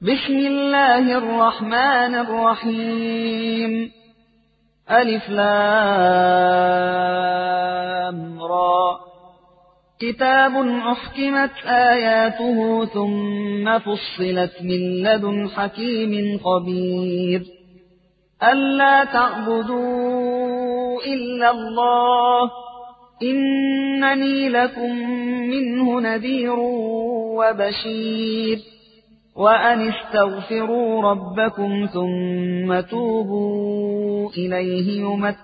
بسم الله الرحمن الرحيم. ألف لام را. كتاب أحكمت آياته ثم فصلت من لدن حكيم خبير. ألا تعبدوا إلا الله إنني لكم منه نذير وبشير. وأن استغفروا ربكم ثم توبوا إليه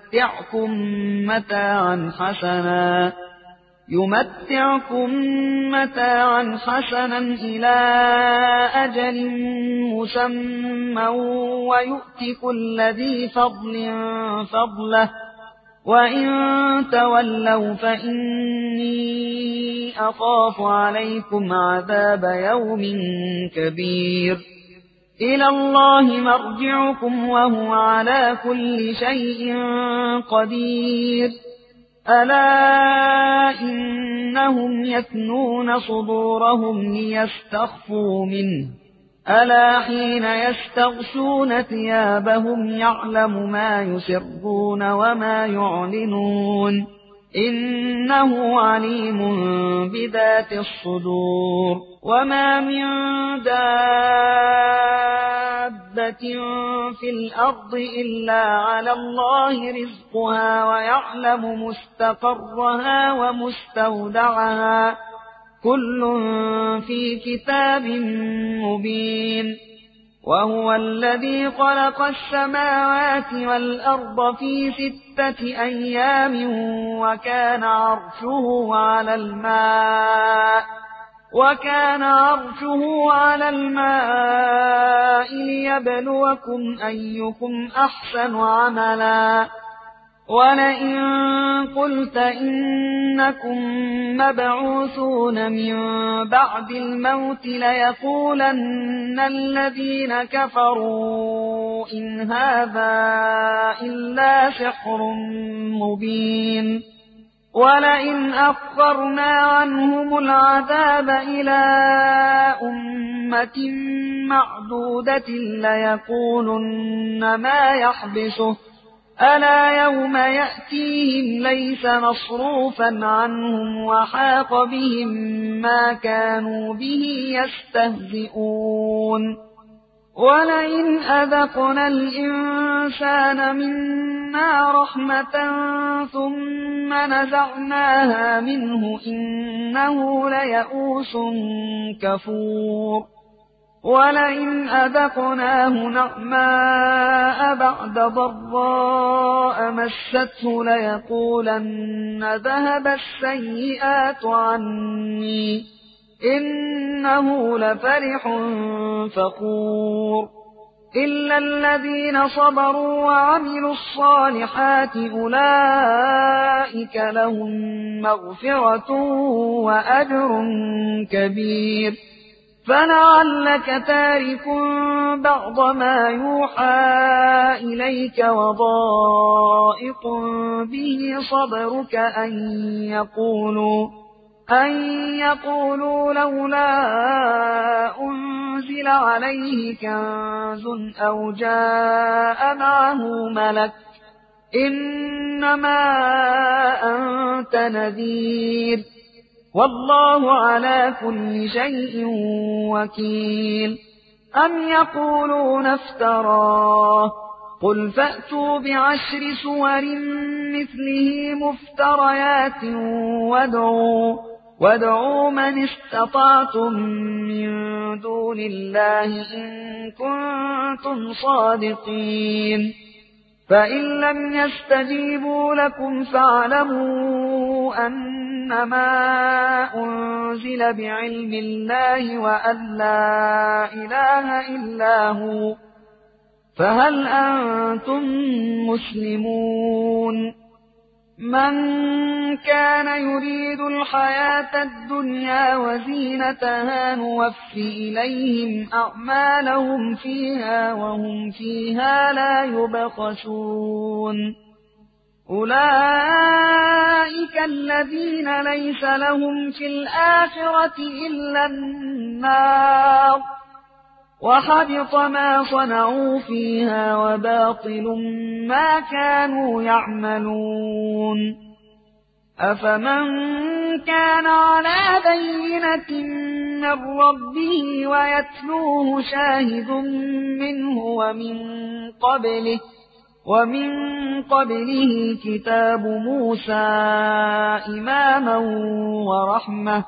يمتعكم متاعا حسنا إلى أجل مسمى ويؤت كل ذي فضل فضله، وإن تولوا فإني أخاف عليكم عذاب يوم كبير. إلى الله مرجعكم وهو على كل شيء قدير. ألا إنهم يثنون صدورهم ليستخفوا منه، ألا حين يستغشون ثيابهم يعلم ما يسرون وما يعلنون إنه عليم بذات الصدور. وما من دابة في الأرض إلا على الله رزقها ويعلم مستقرها ومستودعها كل في كتاب مبين. وهو الذي خلق السماوات والأرض في 6 أيام وكان عرشه على الماء ليبلوكم أيكم أحسن عملا. ولئن قلت إنكم مبعوثون من بعد الموت ليقولن الذين كفروا إن هذا إلا سحر مبين. ولئن أخرنا عنهم العذاب إلى أمة معدودة ليقولن ما يحبسه، ألا يوم يأتيهم ليس مصروفا عنهم وحاق بهم ما كانوا به يستهزئون. ولئن أذقنا الإنسان منا رحمة ثم نزعناها منه إنه ليئوس كفور. ولئن أذقناه نعماء بعد ضراء مسته ليقولن ذهب السيئات عني إنه لفرح فخور. إلا الذين صبروا وعملوا الصالحات أولئك لهم مغفرة وأجر كبير. فلعلك تارك بعض ما يوحى إليك وضائق به صدرك أن يقولوا لولا أنزل عليه كنز أو جاء معه ملك إنما أنت نذير والله على كل شيء وكيل. أم يقولون افتراه قل فأتوا ب10 سور مثله مفتريات وادعوا من استطعتم من دون الله إن كنتم صادقين. فإن لم يستجيبوا لكم فاعلموا أنما أنزل بعلم الله وأن لا إله إلا هو، فهل أنتم مسلمون؟ من كان يريد الحياة الدنيا وزينتها نوفي إليهم أعمالهم فيها وهم فيها لا يبخسون. أولئك الذين ليس لهم في الآخرة إلا النار وحبط ما صنعوا فيها وباطل ما كانوا يعملون. أفمن كان على بينة من ربه ويتلوه شاهد منه ومن قبله كتاب موسى إماما ورحمة،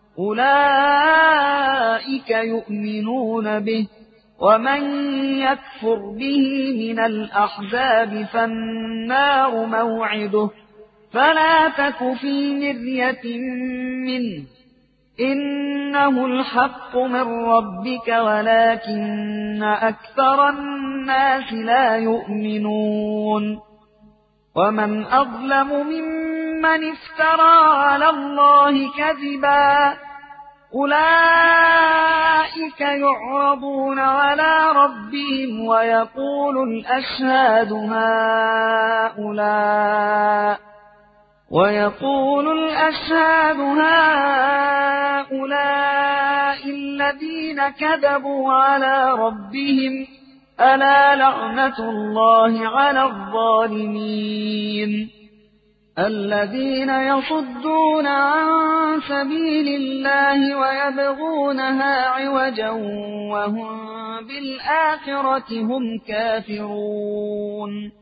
أولئك يؤمنون به، ومن يكفر به من الأحزاب فالنار موعده، فلا تك في مرية منه، إنه الحق من ربك ولكن أكثر الناس لا يؤمنون. ومن أظلم ممن افترى على الله كذبا، أولئك يعرضون على ربهم ويقول الأشهاد هؤلاء الذين كذبوا على ربهم، ألا لعنة الله على الظالمين. الذين يصدون عن سبيل الله ويبغونها عوجا وهم بالآخرة هم كافرون،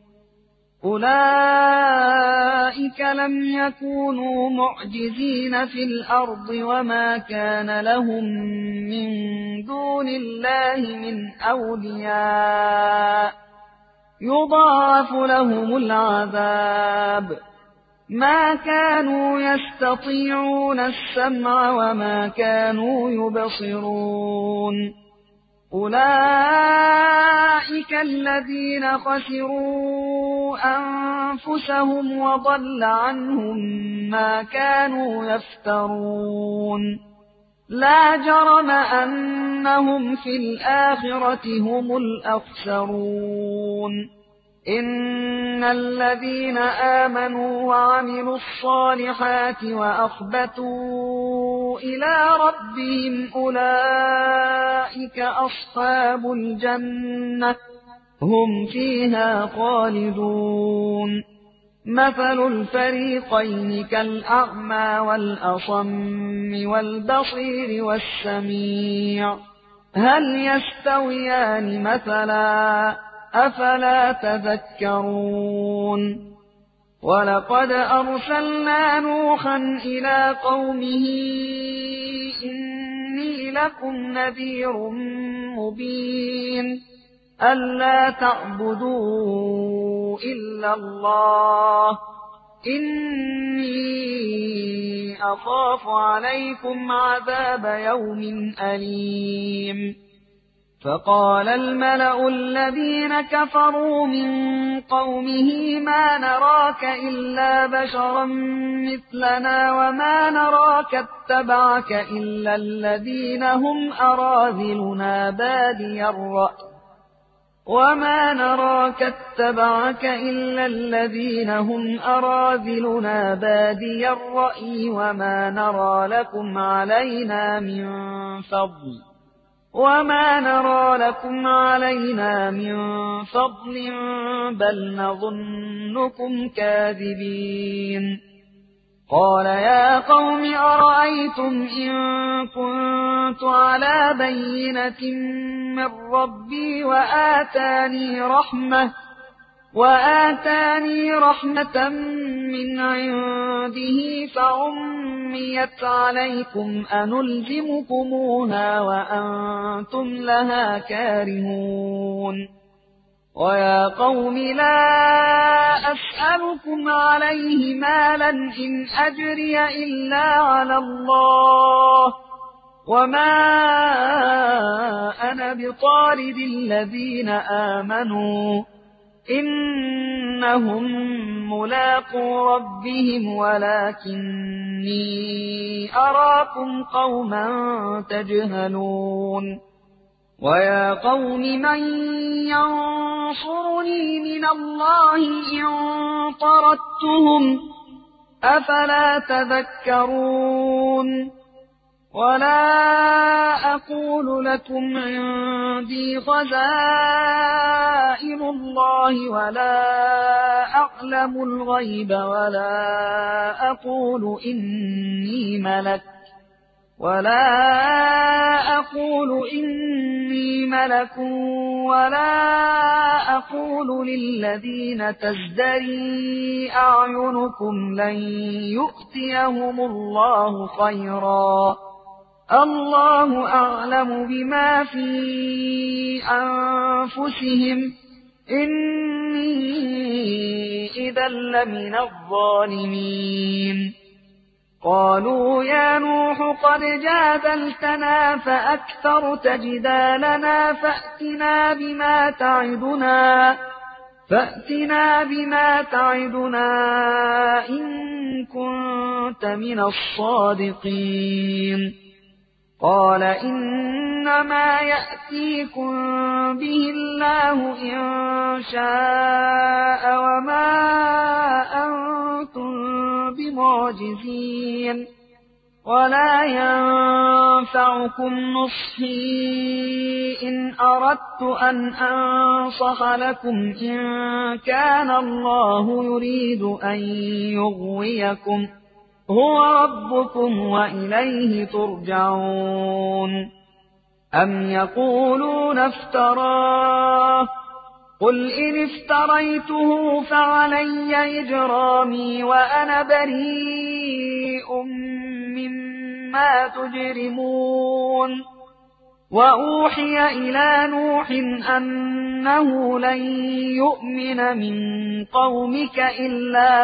أولئك لم يكونوا معجزين في الأرض وما كان لهم من دون الله من أولياء، يضاعف لهم العذاب، ما كانوا يستطيعون السمع وما كانوا يبصرون. أولئك الذين خسروا أنفسهم وضل عنهم ما كانوا يفترون، لا جرم أنهم في الآخرة هم الأخسرون. إن الذين آمنوا وعملوا الصالحات وأخبتوا إلى ربهم أولئك أصحاب الجنة، هم فيها خالدون. مثل الفريقين كالأعمى والأصم والبصير والسميع، هل يستويان مثلا؟ أفلا تذكرون. ولقد أرسلنا نوحا إلى قومه إني لكم نذير مبين، ألا تعبدوا إلا الله، إني أخاف عليكم عذاب يوم أليم. فقال الملأ الذين كفروا من قومه ما نراك إلا بشرا مثلنا وما نراك اتبعك إلا الذين هم أراذلنا بادي الرأي وما نرى لكم علينا من فضل بل نظنكم كاذبين. قال يا قوم أرأيتم إن كنت على بينة من ربي وآتاني رحمة من عنده فعميت عليكم أنلزمكموها وأنتم لها كارهون. ويا قوم لا أسألكم عليه مالا إن أجري إلا على الله، وما أنا بطارد الذين آمنوا، إنهم ملاقو ربهم ولكني أراكم قوما تجهلون. ويا قوم من ينصرني من الله إن طردتهم، أفلا تذكرون. ولا أقول لكم عندي خزائن الله ولا أعلم الغيب ولا أقول إني ملك ولا أقول للذين تزدري أعينكم لن يؤتيهم الله خيرا الله أعلم بما في أنفسهم إني إذا لمن الظالمين قالوا يا نوح قد جادلتنا فأكثرت جدالنا فأتنا بما تعدنا إن كنت من الصادقين قال إنما يأتيكم به الله إن شاء وما أنتم بمعجزين ولا ينفعكم نصحي إن أردت أن أنصح لكم إن كان الله يريد أن يغويكم هو ربكم وإليه ترجعون أم يقولون افتراه قل إن افتريته فعلي إجرامي وأنا بريء مما تجرمون وأوحي إلى نوح أنه لن يؤمن من قومك إلا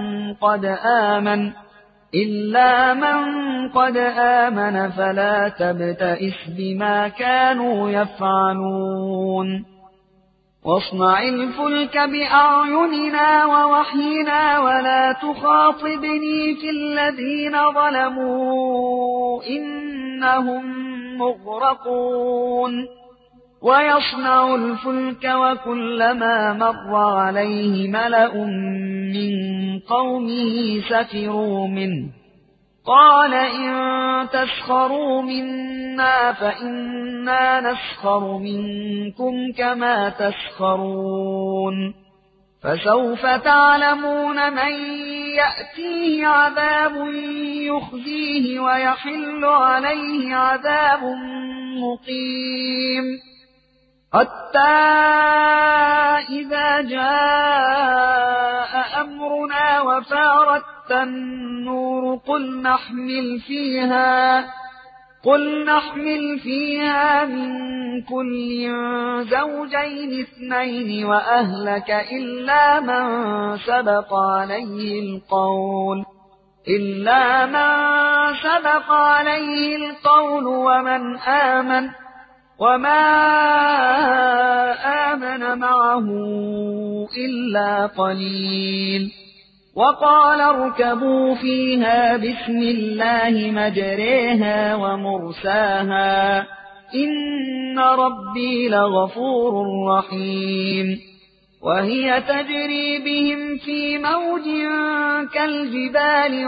من قد آمن فلا تبتئس بما كانوا يفعلون واصنع الفلك بأعيننا ووحينا ولا تخاطبني في الذين ظلموا إنهم مغرقون ويصنع الفلك وكلما مر عليه ملأ من قومه سخروا منه قال إن تسخروا منا فإنا نسخر منكم كما تسخرون فسوف تعلمون من يأتيه عذاب يخزيه ويحل عليه عذاب مقيم حتى إذا جاء أمرنا وفارت النور قل نحمل فيها من كل زوجين اثنين وأهلك إلا من سبق عليه القول ومن آمن وما آمن معه إلا قليل وقال اركبوا فيها بسم الله مجريها ومرساها إن ربي لغفور رحيم وهي تجري بهم في موج كالجبال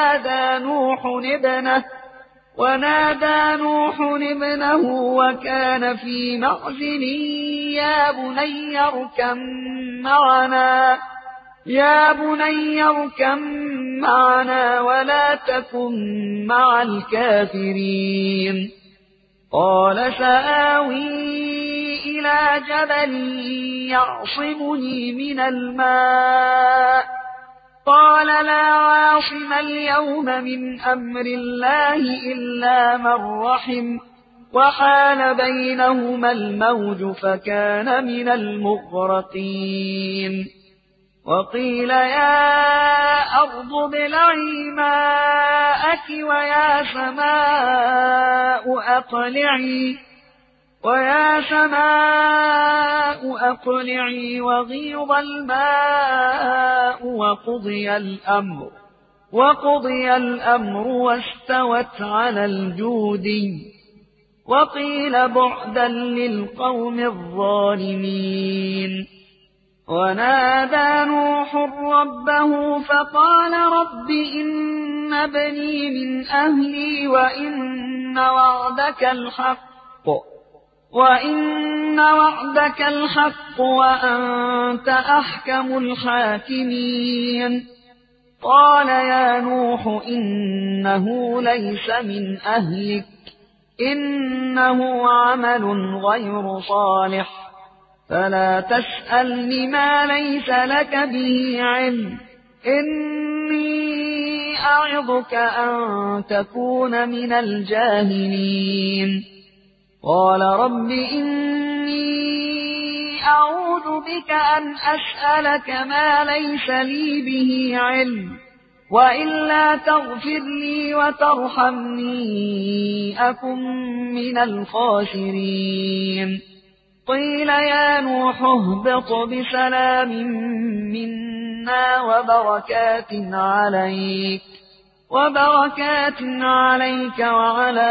ونادى نوح ابنه وكان في معزل يا بني اركم معنا ولا تكن مع الكافرين قال سآوي إلى جبل يعصمني من الماء قال لا عاصم اليوم من أمر الله إلا من رحم وحال بينهما الموج فكان من المغرقين وقيل يا أرض ابلعي ماءك ويا سماء أقلعي وغيض الماء وقضي الأمر واستوت على الجودي وقيل بعدا للقوم الظالمين ونادى نوح ربه فقال رب إن ابني من أهلي وإن وعدك الحق وأنت أحكم الحاكمين قال يا نوح إنه ليس من أهلك إنه عمل غير صالح فلا تسألني ما ليس لك به علم إني أعظك أن تكون من الجاهلين قال رب إني أعوذ بك أن أسألك ما ليس لي به علم وإلا تغفر لي وترحمني أكن من الخاسرين قيل يا نوح اهبط بسلام منا وبركات عليك وعلى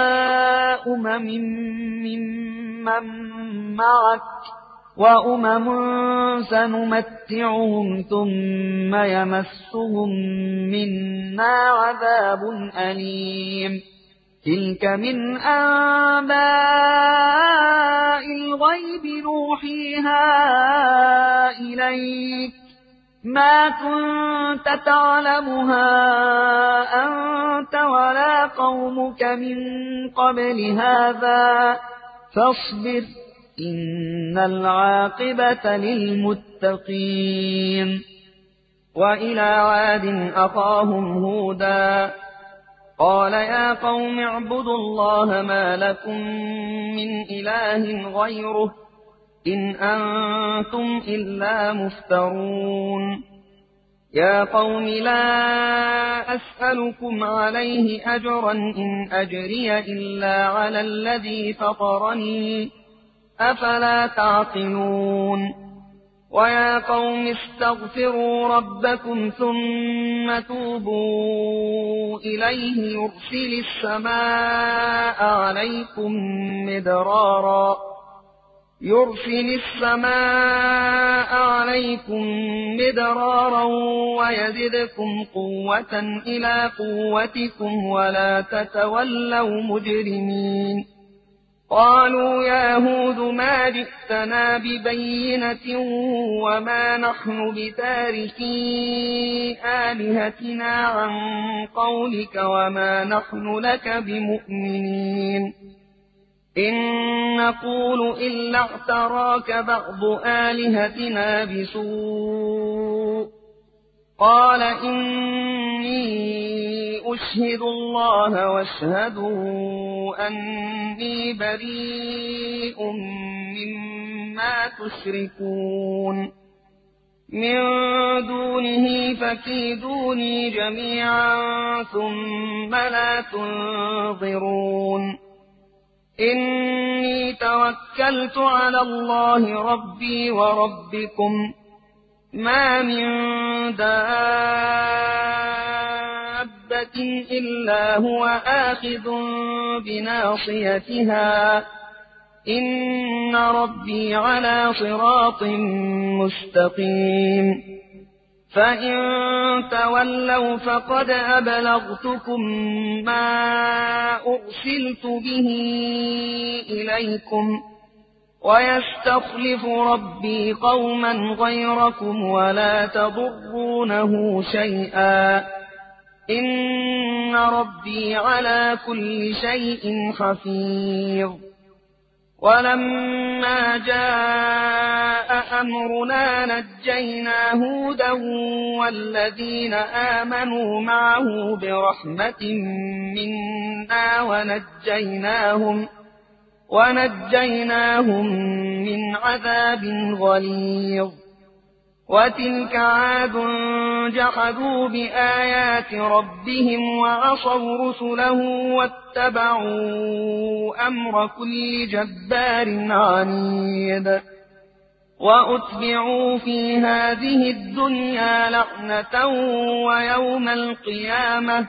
ممن معك وأمم سنمتعهم ثم يمسهم منا عذاب أليم تلك من أنباء الغيب نوحيها إليك ما كنت تعلمها أنت ولا قومك من قبل هذا فاصبر إن العاقبة للمتقين وإلى عاد أخاهم هودا قال يا قوم اعبدوا الله ما لكم من إله غيره إن أنتم إلا مفترون يا قوم لا أسألكم عليه أجرا إن أجري إلا على الذي فطرني أفلا تعقلون ويا قوم استغفروا ربكم ثم توبوا إليه يرسل السماء عليكم مدرارا ويزدكم قوة إلى قوتكم ولا تتولوا مجرمين قالوا يا هود ما جئتنا ببينة وما نحن بتاركي آلهتنا عن قولك وما نحن لك بمؤمنين إن نقول إلا اعتراك بعض آلهتنا بسوء قال إني أشهد الله واشهدوا أني بريء مما تشركون من دونه فكيدوني جميعا ثم لا تنظرون إني توكلت على الله ربي وربكم ما من دابة إلا هو آخذ بناصيتها إن ربي على صراط مستقيم فإن تولوا فقد أبلغتكم ما أرسلت به إليكم ويستخلف ربي قوما غيركم ولا تضرونه شيئا إن ربي على كل شيء حفيظ ولما جاء أمرنا نجينا هودا والذين آمنوا معه برحمة منا ونجيناهم من عذاب غليظ وتلك عاد جحدوا بآيات ربهم وعصوا رسله واتبعوا أمر كل جبار عنيد وأتبعوا في هذه الدنيا لعنة ويوم القيامة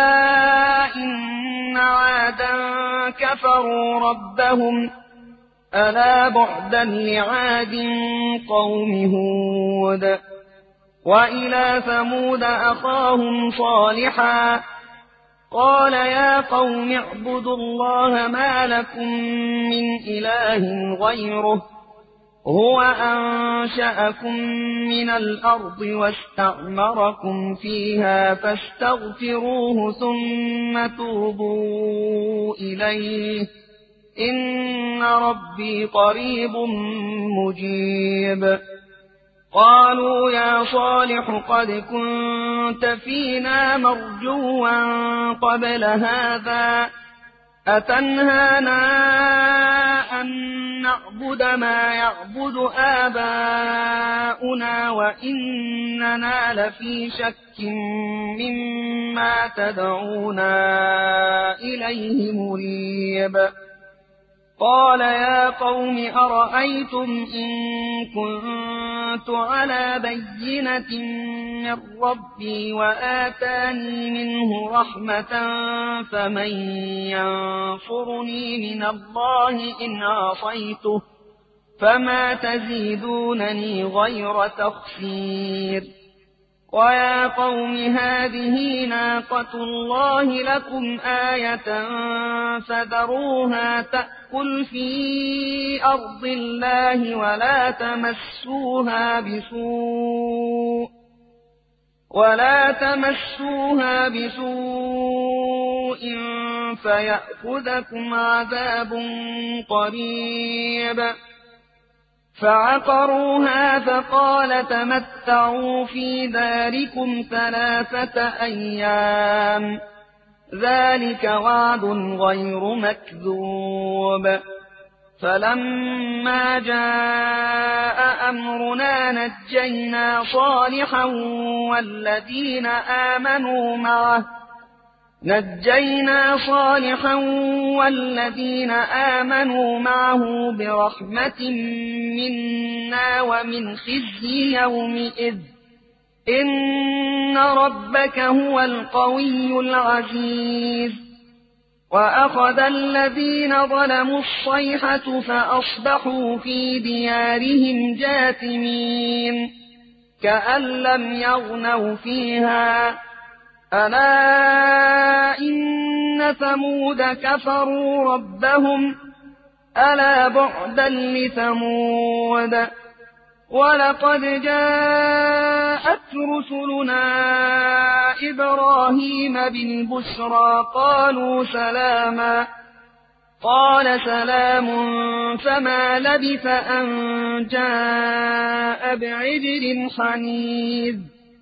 ألا إن عادا كفروا ربهم ألا بعدا لعاد قوم هود. وإلى ثمود أخاهم صالحا قال يا قوم اعبدوا الله ما لكم من إله غيره هو أنشأكم من الأرض واستعمركم فيها فاستغفروه ثم توبوا إليه إن ربي قريب مجيب. قالوا يا صالح قد كنت فينا مرجوا قبل هذا أتنهانا أن نعبد ما يعبد آباؤنا وإننا لفي شك مما تدعونا إليه مريب. قال يا قوم أرأيتم إن كنت على بينة من ربي وآتاني منه رحمة فمن ينصرني من الله إن عصيته فما تزيدونني غير تخسير. ويا قوم هذه ناقة الله لكم آية فذروها تأكل في أرض الله ولا تمسوها بسوء فيأخذكم عذاب قريب. فعقروها فقال تمتعوا في داركم 3 أيام ذلك وعد غير مكذوب. فلما جاء أمرنا نجينا صالحا والذين آمنوا معه برحمة منا ومن خزي يومئذ إن ربك هو القوي العزيز. وأخذ الذين ظلموا الصيحة فأصبحوا في ديارهم جاثمين كأن لم يغنوا فيها ألا إن ثمود كفروا ربهم ألا بعدا لثمود. ولقد جاءت رسلنا إبراهيم بالبشرى قالوا سلاما قال سلام فما لبث أن جاء بعجل حنيذ.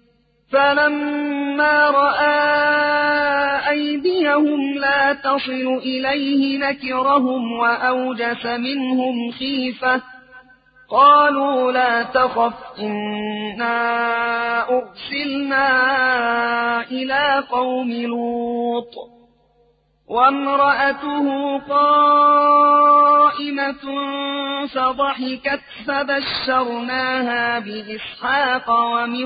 فلما رأى أيديهم لا تصل إليه نكرهم وأوجس منهم خيفة قالوا لا تخف إنا أرسلنا إلى قوم لوط. وامرأته قائمة فضحكت فبشرناها بإسحاق ومن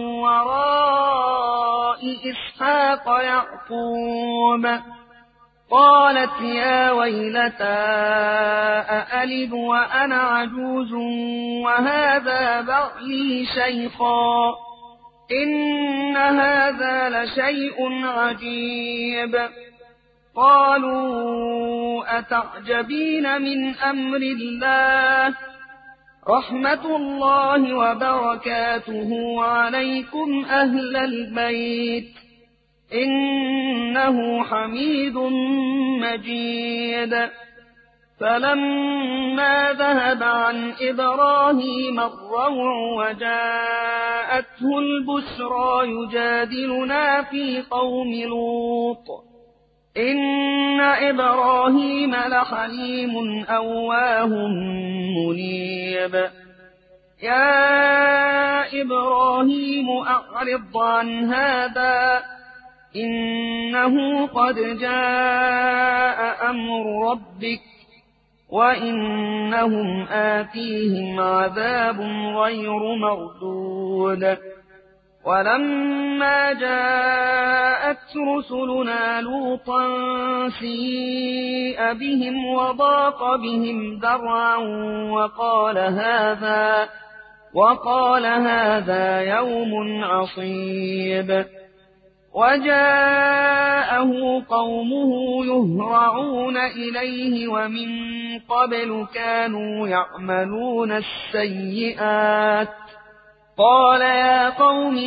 وراء إسحاق يعقوب. قالت يا ويلتى أألد وأنا عجوز وهذا بعلي شيخا إن هذا لشيء عجيب. قالوا أتعجبين من أمر الله رحمة الله وبركاته عليكم أهل البيت إنه حميد مجيد. فلما ذهب عن إبراهيم الروع وجاءته البشرى يجادلنا في قوم لوط إن إبراهيم لحليم أواه منيب. يا إبراهيم أعرض عن هذا إنه قد جاء أمر ربك وإنهم آتيهم عذاب غير مردود. ولما جاءت رسلنا لوطا سيء بهم وضاق بهم ذرعا وقال هذا يوم عصيب. وجاءه قومه يهرعون إليه ومن قبل كانوا يعملون السيئات. قال يا قوم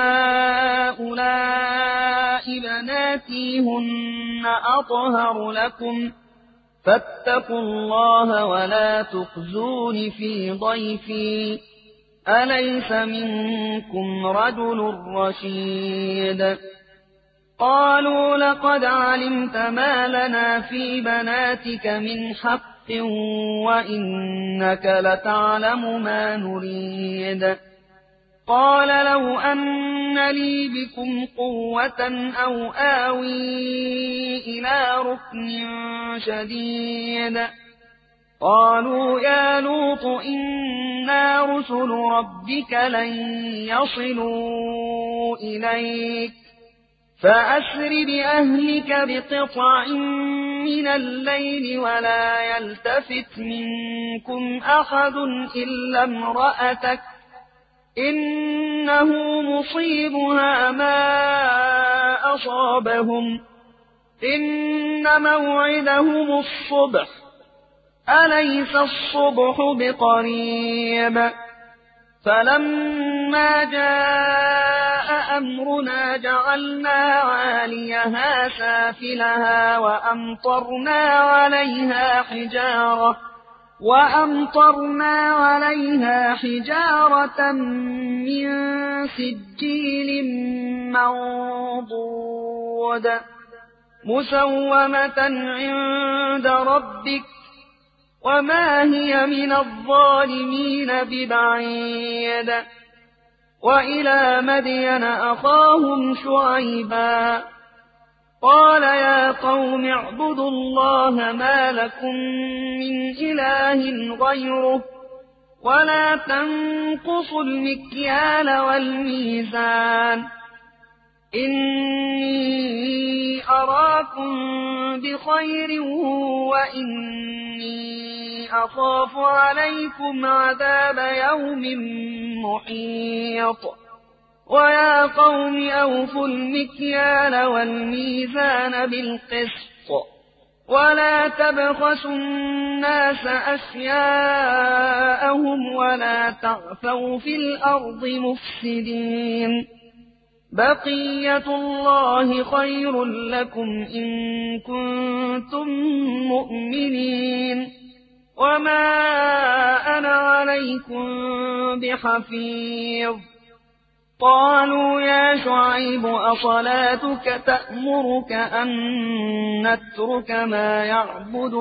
هؤلاء بناتي هن أطهر لكم فاتقوا الله ولا تخزون في ضيفي أليس منكم رجل رشيد. قالوا لقد علمت ما لنا في بناتك من حق وإنك لتعلم ما نريد. قال لو أن لي بكم قوة أو آوي إلى ركن شديد. قالوا يا لوط إنا رسل ربك لن يصلوا إليك فأسر بأهلك بقطع من الليل ولا يلتفت منكم أحد إلا امرأتك إنه مصيبها ما أصابهم إن موعدهم الصبح أليس الصبح بقريب. فلما جاء أمرنا جعلنا عاليها سافلها وأمطرنا عليها حجارة من سجيل منضود مسومة عند ربك وما هي من الظالمين ببعيد. وإلى مدين أخاهم شعيبا قال يا قوم اعبدوا الله ما لكم من إله غيره ولا تنقصوا المكيال والميزان إني أراكم بخير وإني أخاف عليكم عذاب يوم محيط. ويا قوم أوفوا المكيال والميزان بالقسط ولا تبخسوا الناس أشياءهم ولا تعثوا في الأرض مفسدين. بقية الله خير لكم إن كنتم مؤمنين وما أنا عليكم بحفيظ. قالوا يا شعيب أصلاتك تأمرك أن نترك ما يعبد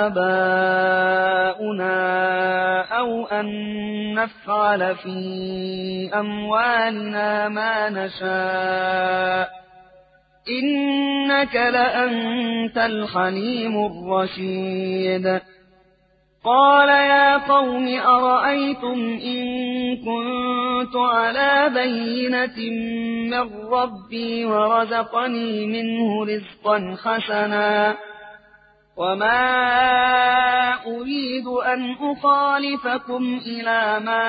آباؤنا أو أن نفعل في أموالنا ما نشاء إنك لأنت الحليم الرشيد. قال يا قوم أرأيتم إن كنت على بينة من ربي ورزقني منه رزقا حسنا وما أريد أن أخالفكم إلى ما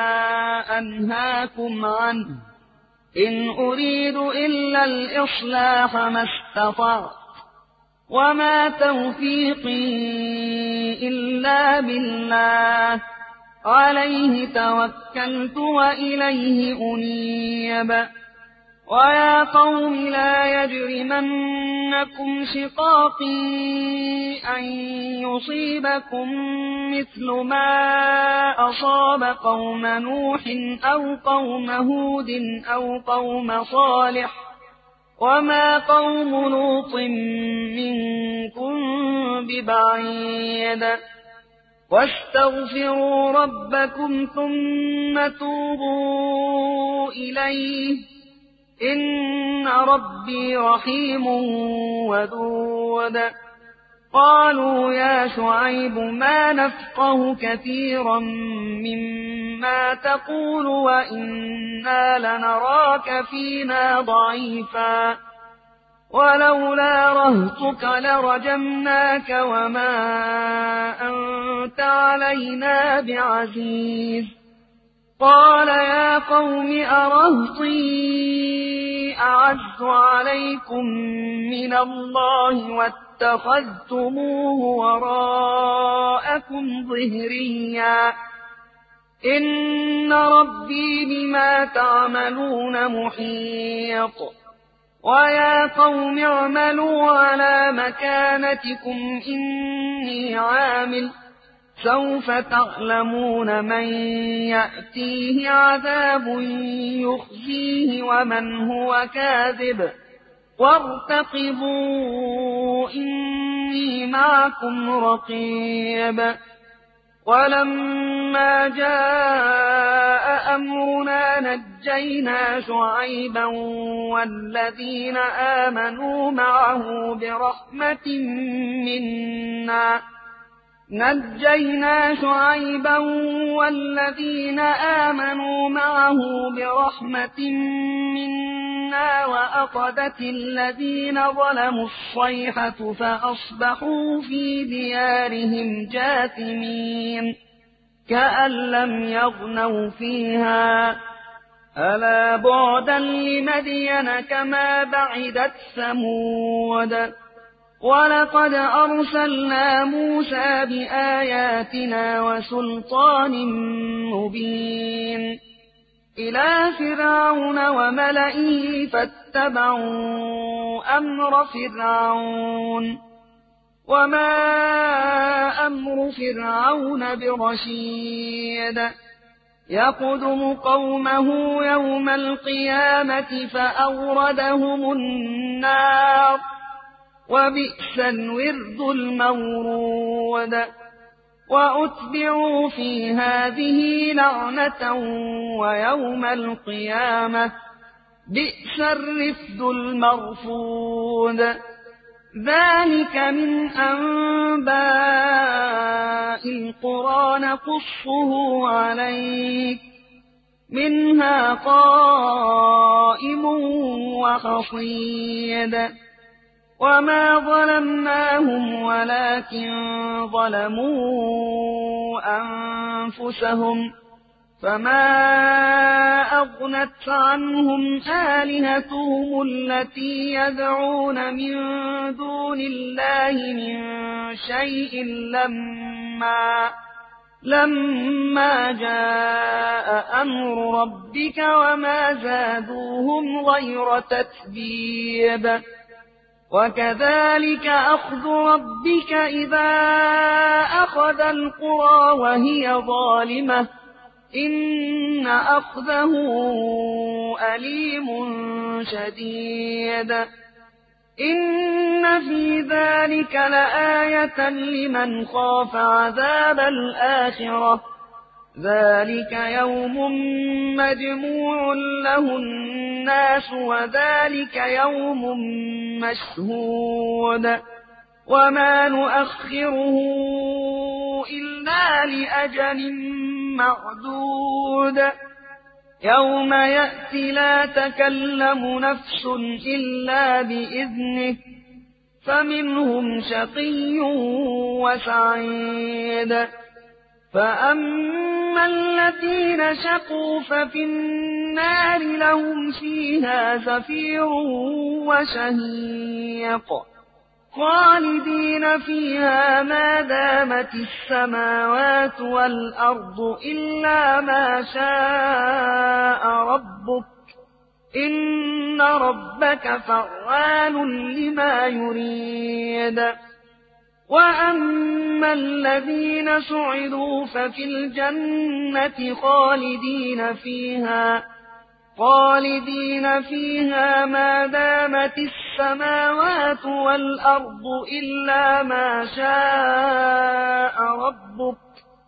أنهاكم عنه إن أريد إلا الإصلاح ما استطعت وما توفيقي إلا بالله عليه توكلت وإليه أنيب. ويا قوم لا يجرمنكم شقاقي أن يصيبكم مثل ما أصاب قوم نوح أو قوم هود أو قوم صالح وما قوم لوط منكم ببعيد. واستغفروا ربكم ثم توبوا إليه إن ربي رحيم ودود. قالوا يا شعيب ما نفقه كثيرا مما تقول وإنا لنراك فينا ضعيفا ولولا رهطك لرجمناك وما أنت علينا بعزيز قال يا قوم أرهطي أعز عليكم من الله واتخذتموه وراءكم ظهريا إن ربي بما تعملون محيط ويا قوم اعملوا على مكانتكم إني عامل سوف تعلمون من يأتيه عذاب يخزيه ومن هو كاذب وارتقبوا إني معكم رقيب ولما جاء أمرنا نجينا شعيبا والذين آمنوا معه برحمة منا وأخذت الذين ظلموا الصيحة فأصبحوا في ديارهم جاثمين كأن لم يغنوا فيها ألا بعدا لمدين كما بعدت ثمود ولقد أرسلنا موسى بآياتنا وسلطان مبين إلى فرعون وملئه فاتبعوا أمر فرعون وما أمر فرعون برشيد يقدم قومه يوم القيامة فأوردهم النار وبئس الورد المورود وأتبعوا في هذه لعنة ويوم القيامة بئس الرفد المرفود ذلك من أنباء القرى نقصه عليك منها قائم وحصيد وما ظلمناهم ولكن ظلموا أنفسهم فما أغنت عنهم آلهتهم التي يدعون من دون الله من شيء لما جاء أمر ربك وما زادوهم غير تتبيب وكذلك أخذ ربك إذا أخذ القرى وهي ظالمة إن أخذه أليم شديد إن في ذلك لآية لمن خاف عذاب الآخرة ذلك يوم مجموع له الناس وذلك يوم مشهود وما نؤخره إلا لأجل معدود يوم يأتي لا تكلم نفس إلا بإذنه فمنهم شقي وسعيد فأما الذين شقوا ففي النار لهم فيها زفير وشهيق خالدين فيها ما دامت السماوات والأرض إلا ما شاء ربك إن ربك فعال لما يريد وأما الذين سعدوا ففي الجنة خالدين فيها ما دامت السماوات والأرض إلا ما شاء ربك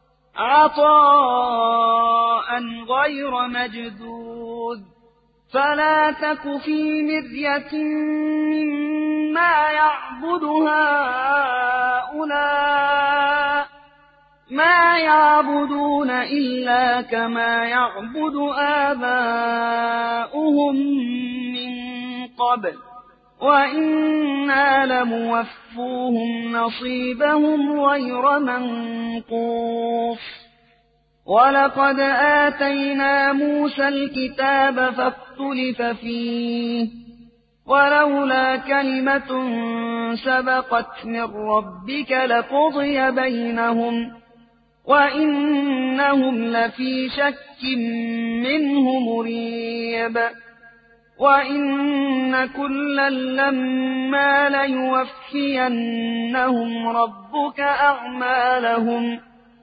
عطاء غير مجدود فلا تك في مرية مما يعلم يعبد هؤلاء ما يعبدون إلا كما يعبد آباؤهم من قبل وإنا لموفوهم نصيبهم غير منقوص ولقد آتينا موسى الكتاب فاختلف فيه ولولا كلمة سبقت من ربك لقضي بينهم وإنهم لفي شك منه مريب وإن كلا لما ليوفينهم ربك أعمالهم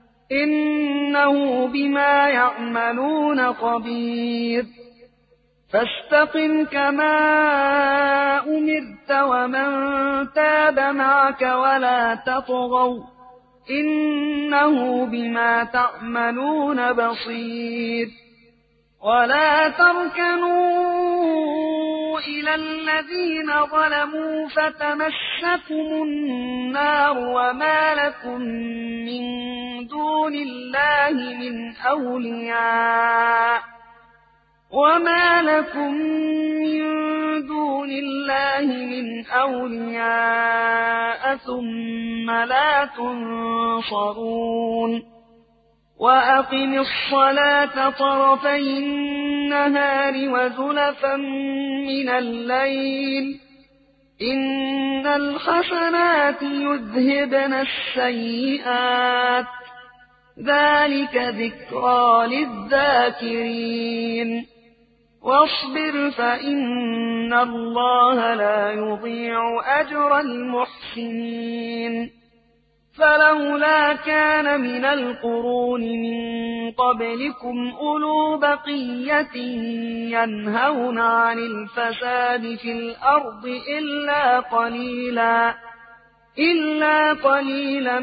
إنه بما يعملون خبير فاستقم كما أمرت ومن تاب معك ولا تطغوا إنه بما تعملون بصير ولا تركنوا إلى الذين ظلموا فتمسكم النار وما لكم من دون الله من أولياء ثم لا تنصرون وأقم الصلاة طرفي النهار وزلفا من الليل إن الحسنات يذهبن السيئات ذلك ذكرى للذاكرين واصبر فإن الله لا يضيع أجر المحسنين فلولا كان من القرون من قبلكم أولو بقية ينهون عن الفساد في الأرض إلا قليلا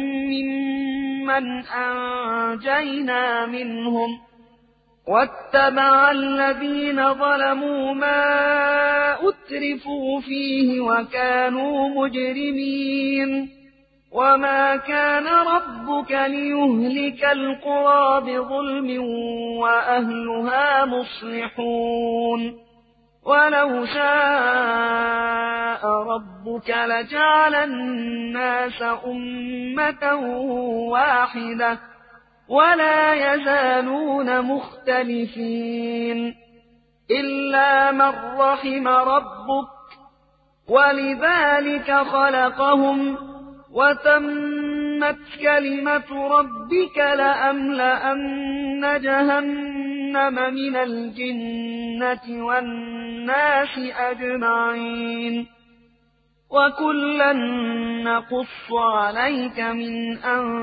ممن أنجينا منهم واتبع الذين ظلموا ما أترفوا فيه وكانوا مجرمين وما كان ربك ليهلك القرى بظلم وأهلها مصلحون ولو شاء ربك لجعل الناس أمة واحدة ولا يزالون مختلفين إلا من رحم ربك ولذلك خلقهم وتمت كلمة ربك لأملأن جهنم من الجنة والناس أجمعين وكلا نقص عليك من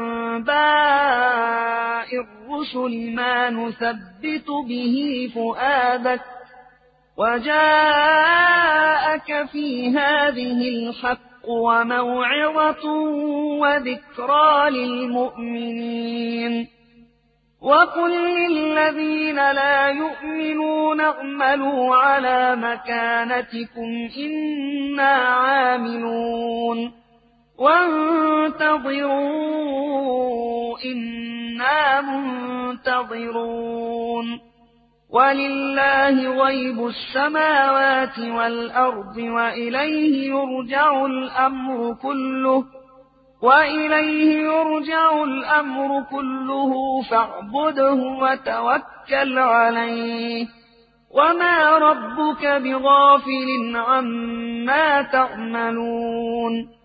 أنباء الرسل ما نثبت به فؤادك وجاءك في هذه الحق وموعظة وذكرى للمؤمنين وقل للذين لا يؤمنون اعملوا على مكانتكم إنا عاملون وانتظروا إنا منتظرون ولله غيب السماوات والأرض وإليه يرجع الأمر كله فاعبده وتوكل عليه وما ربك بغافل عما تعملون